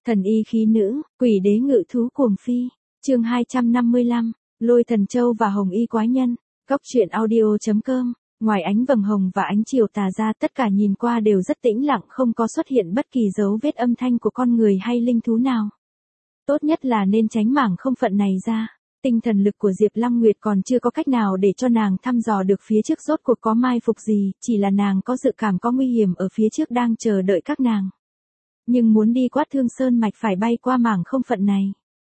Thần y khí nữ, quỷ đế ngự thú cuồng phi. Chương 255, Lôi Thần Châu và Hồng Y quái nhân. Góc truyện audio.com. Ngoài ánh vầng hồng và ánh chiều tà ra, tất cả nhìn qua đều rất tĩnh lặng, không có xuất hiện bất kỳ dấu vết âm thanh của con người hay linh thú nào. Tốt nhất là nên tránh mảng không phận này ra. Tinh thần lực của Diệp Lăng Nguyệt còn chưa có cách nào để cho nàng thăm dò được phía trước rốt cuộc có mai phục gì, chỉ là nàng có dự cảm có nguy hiểm ở phía trước đang chờ đợi các nàng. Nhưng muốn đi Quát Thương Sơn mạch phải bay qua mảng không phận này.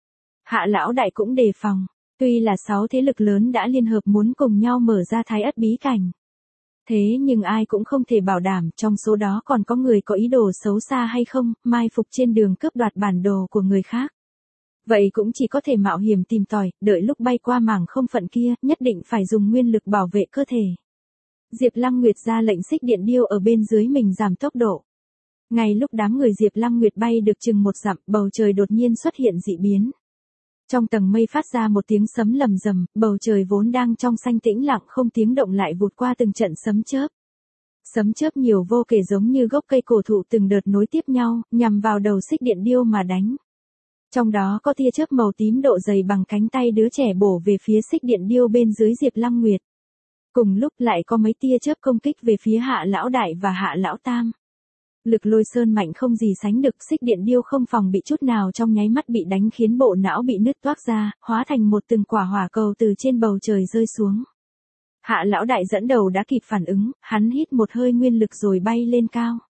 Hạ lão đại cũng đề phòng, tuy là 6 thế lực lớn đã liên hợp muốn cùng nhau mở ra Thái Ất bí cảnh. Thế nhưng ai cũng không thể bảo đảm trong số đó còn có người có ý đồ xấu xa hay không, mai phục trên đường cướp đoạt bản đồ của người khác. Vậy cũng chỉ có thể mạo hiểm tìm tòi, đợi lúc bay qua mảng không phận kia, nhất định phải dùng nguyên lực bảo vệ cơ thể. Diệp Lăng Nguyệt ra lệnh xích điện điêu ở bên dưới mình giảm tốc độ. Ngay lúc đám người Diệp Lăng Nguyệt bay được chừng 1 dặm, bầu trời đột nhiên xuất hiện dị biến. Trong tầng mây phát ra một tiếng sấm lầm rầm, bầu trời vốn đang trong xanh tĩnh lặng không tiếng động lại vụt qua từng trận sấm chớp. Sấm chớp nhiều vô kể giống như gốc cây cổ thụ từng đợt nối tiếp nhau, nhằm vào đầu xích điện điêu mà đánh. Trong đó có tia chớp màu tím độ dày bằng cánh tay đứa trẻ bổ về phía xích điện điêu bên dưới Diệp Lăng Nguyệt. Cùng lúc lại có mấy tia chớp công kích về phía Hạ lão đại và Hạ lão tam. Lực lôi sơn mạnh không gì sánh được, xích điện điêu không phòng bị chút nào, trong nháy mắt bị đánh khiến bộ não bị nứt toác ra, hóa thành một từng quả hỏa cầu từ trên bầu trời rơi xuống. Hạ lão đại dẫn đầu đã kịp phản ứng, hắn hít một hơi nguyên lực rồi bay lên cao.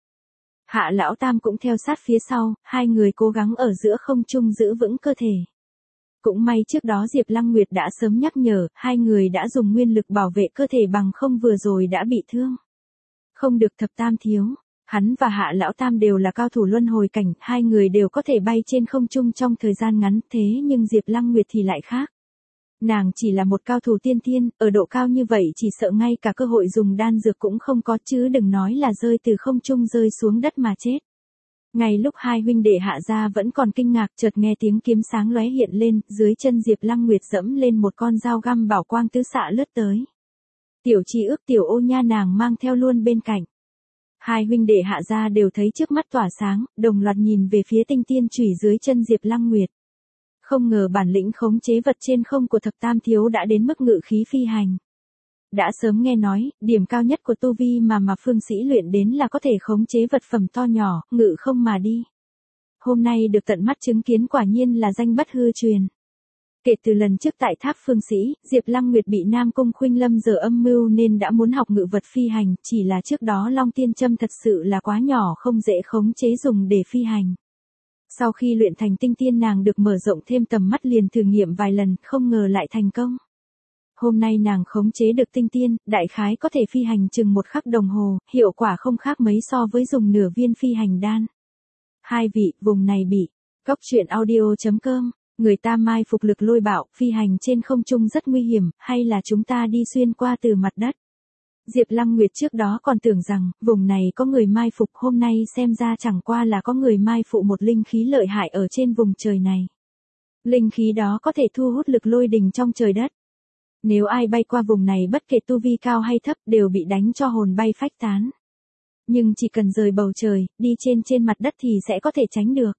Hạ lão tam cũng theo sát phía sau, hai người cố gắng ở giữa không trung giữ vững cơ thể. Cũng may trước đó Diệp Lăng Nguyệt đã sớm nhắc nhở, hai người đã dùng nguyên lực bảo vệ cơ thể bằng không vừa rồi đã bị thương. Không được thập tam thiếu. Hắn và Hạ lão tam đều là cao thủ luân hồi cảnh, hai người đều có thể bay trên không trung trong thời gian ngắn, thế nhưng Diệp Lăng Nguyệt thì lại khác. Nàng chỉ là một cao thủ tiên thiên, ở độ cao như vậy chỉ sợ ngay cả cơ hội dùng đan dược cũng không có, chứ đừng nói là rơi từ không trung rơi xuống đất mà chết. Ngay lúc hai huynh đệ Hạ gia vẫn còn kinh ngạc, chợt nghe tiếng kiếm sáng lóe hiện lên, dưới chân Diệp Lăng Nguyệt dẫm lên một con dao găm bảo quang tứ xạ lướt tới. Tiểu Chi Ước tiểu Ô Nha nàng mang theo luôn bên cạnh. Hai huynh đệ Hạ gia đều thấy trước mắt tỏa sáng, đồng loạt nhìn về phía tinh tiên chủy dưới chân Diệp Lăng Nguyệt. Không ngờ bản lĩnh khống chế vật trên không của thập tam thiếu đã đến mức ngự khí phi hành. Đã sớm nghe nói, điểm cao nhất của tu vi mà phương sĩ luyện đến là có thể khống chế vật phẩm to nhỏ, ngự không mà đi. Hôm nay được tận mắt chứng kiến quả nhiên là danh bất hư truyền. Kể từ lần trước tại tháp phương sĩ, Diệp Lăng Nguyệt bị Nam Cung Khuynh Lâm giờ âm mưu nên đã muốn học ngự vật phi hành, chỉ là trước đó Long Tiên Châm thật sự là quá nhỏ không dễ khống chế dùng để phi hành. Sau khi luyện thành tinh tiên nàng được mở rộng thêm tầm mắt liền thử nghiệm vài lần, không ngờ lại thành công. Hôm nay nàng khống chế được tinh tiên, đại khái có thể phi hành chừng 1 khắc đồng hồ, hiệu quả không khác mấy so với dùng nửa viên phi hành đan. Hai vị, vùng này bị. Góc truyện audio.com. Người ta mai phục lực lôi bạo, phi hành trên không trung rất nguy hiểm, hay là chúng ta đi xuyên qua từ mặt đất? Diệp Lăng Nguyệt trước đó còn tưởng rằng, vùng này có người mai phục, hôm nay xem ra chẳng qua là có người mai phụ một linh khí lợi hại ở trên vùng trời này. Linh khí đó có thể thu hút lực lôi đình trong trời đất. Nếu ai bay qua vùng này bất kể tu vi cao hay thấp đều bị đánh cho hồn bay phách tán. Nhưng chỉ cần rời bầu trời, đi trên mặt đất thì sẽ có thể tránh được.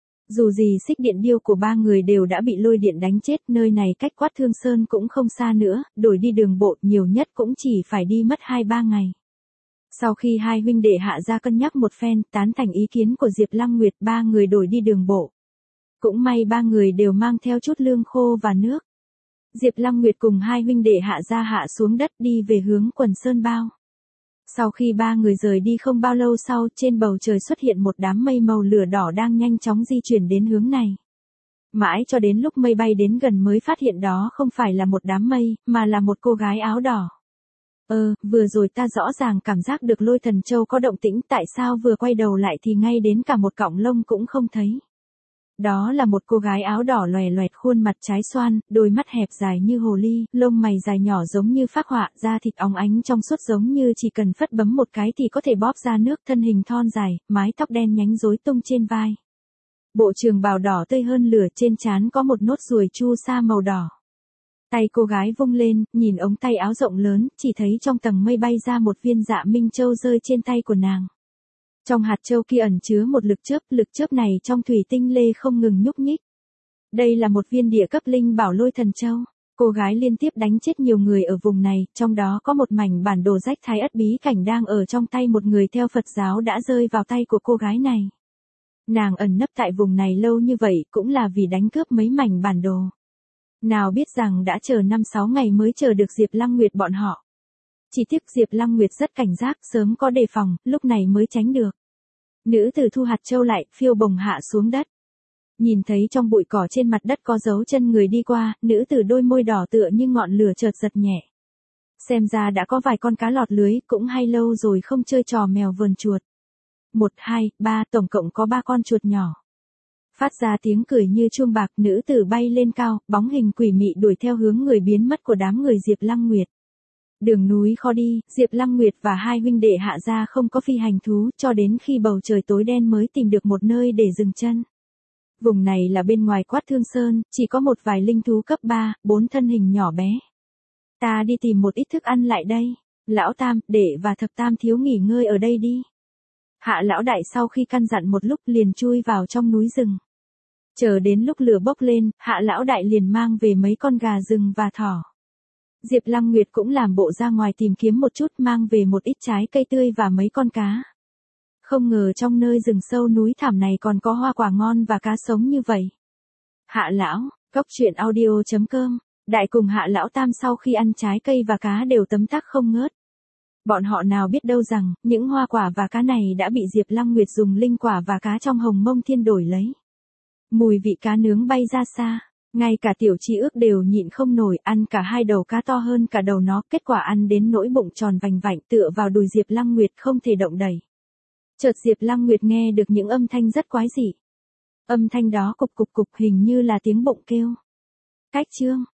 Dù gì xích điện điêu của 3 người đều đã bị lôi điện đánh chết, nơi này cách Quát Thương Sơn cũng không xa nữa, đổi đi đường bộ nhiều nhất cũng chỉ phải đi mất 2-3 ngày. Sau khi hai huynh đệ Hạ gia cân nhắc một phen, tán thành ý kiến của Diệp Lăng Nguyệt, 3 người đổi đi đường bộ. Cũng may 3 người đều mang theo chút lương khô và nước. Diệp Lăng Nguyệt cùng hai huynh đệ Hạ gia hạ xuống đất đi về hướng Quần Sơn Bao. Sau khi 3 người rời đi không bao lâu sau, trên bầu trời xuất hiện một đám mây màu lửa đỏ đang nhanh chóng di chuyển đến hướng này. Mãi cho đến lúc mây bay đến gần mới phát hiện đó không phải là một đám mây, mà là một cô gái áo đỏ. Vừa rồi ta rõ ràng cảm giác được Lôi Thần Châu có động tĩnh, tại sao vừa quay đầu lại thì ngay đến cả một cọng lông cũng không thấy. Đó là một cô gái áo đỏ loè loẹt, khuôn mặt trái xoan, đôi mắt hẹp dài như hồ ly, lông mày dài nhỏ giống như phác họa, da thịt óng ánh trong suốt giống như chỉ cần phất bấm một cái thì có thể bóp ra nước, thân hình thon dài, mái tóc đen nhánh rối tung trên vai. Bộ trường bào đỏ tươi hơn lửa, trên trán có một nốt ruồi chu sa màu đỏ. Tay cô gái vung lên, nhìn ống tay áo rộng lớn, chỉ thấy trong tầng mây bay ra một viên Dạ Minh Châu rơi trên tay của nàng. Trong hạt châu kia ẩn chứa một lực chớp này trong thủy tinh lê không ngừng nhúc nhích. Đây là một viên địa cấp linh bảo lôi thần châu. Cô gái liên tiếp đánh chết nhiều người ở vùng này, trong đó có một mảnh bản đồ rách thái ất bí cảnh đang ở trong tay một người theo Phật giáo đã rơi vào tay của cô gái này. Nàng ẩn nấp tại vùng này lâu như vậy cũng là vì đánh cướp mấy mảnh bản đồ. Nào biết rằng đã chờ 5-6 ngày mới chờ được Diệp Lăng Nguyệt bọn họ. Chỉ tiếc Diệp Lăng Nguyệt rất cảnh giác, sớm có đề phòng, lúc này mới tránh được. Nữ tử thu hạt châu lại, phiêu bồng hạ xuống đất. Nhìn thấy trong bụi cỏ trên mặt đất có dấu chân người đi qua, nữ tử đôi môi đỏ tựa như ngọn lửa chợt giật nhẹ. Xem ra đã có vài con cá lọt lưới, cũng hay lâu rồi không chơi trò mèo vờn chuột. 1, 2, 3, tổng cộng có 3 con chuột nhỏ. Phát ra tiếng cười như chuông bạc, nữ tử bay lên cao, bóng hình quỷ mị đuổi theo hướng người biến mất của đám người Diệp Lăng Nguyệt. Đường núi khó đi, Diệp Lăng Nguyệt và hai huynh đệ Hạ gia không có phi hành thú, cho đến khi bầu trời tối đen mới tìm được một nơi để dừng chân. Vùng này là bên ngoài Quát Thương Sơn, chỉ có một vài linh thú cấp 3, 4 thân hình nhỏ bé. Ta đi tìm một ít thức ăn lại đây. Lão Tam, Đệ và Thập Tam thiếu nghỉ ngơi ở đây đi. Hạ lão đại sau khi căn dặn một lúc liền chui vào trong núi rừng. Chờ đến lúc lửa bốc lên, Hạ lão đại liền mang về mấy con gà rừng và thỏ. Diệp Lăng Nguyệt cũng làm bộ ra ngoài tìm kiếm một chút, mang về một ít trái cây tươi và mấy con cá. Không ngờ trong nơi rừng sâu núi thẳm này còn có hoa quả ngon và cá sống như vậy. Hạ lão, Goctruyện.audio.com, Đại cùng Hạ lão Tam sau khi ăn trái cây và cá đều tấm tắc không ngớt. Bọn họ nào biết đâu rằng, những hoa quả và cá này đã bị Diệp Lăng Nguyệt dùng linh quả và cá trong Hồng Mông Thiên đổi lấy. Mùi vị cá nướng bay ra xa, ngay cả Tiểu Chi Ước đều nhịn không nổi, ăn cả 2 đầu cá to hơn cả đầu nó, kết quả ăn đến nỗi bụng tròn vành vạnh tựa vào đùi Diệp Lăng Nguyệt không thể động đậy. Chợt Diệp Lăng Nguyệt nghe được những âm thanh rất quái dị. Âm thanh đó cục hình như là tiếng bụng kêu. Cách chương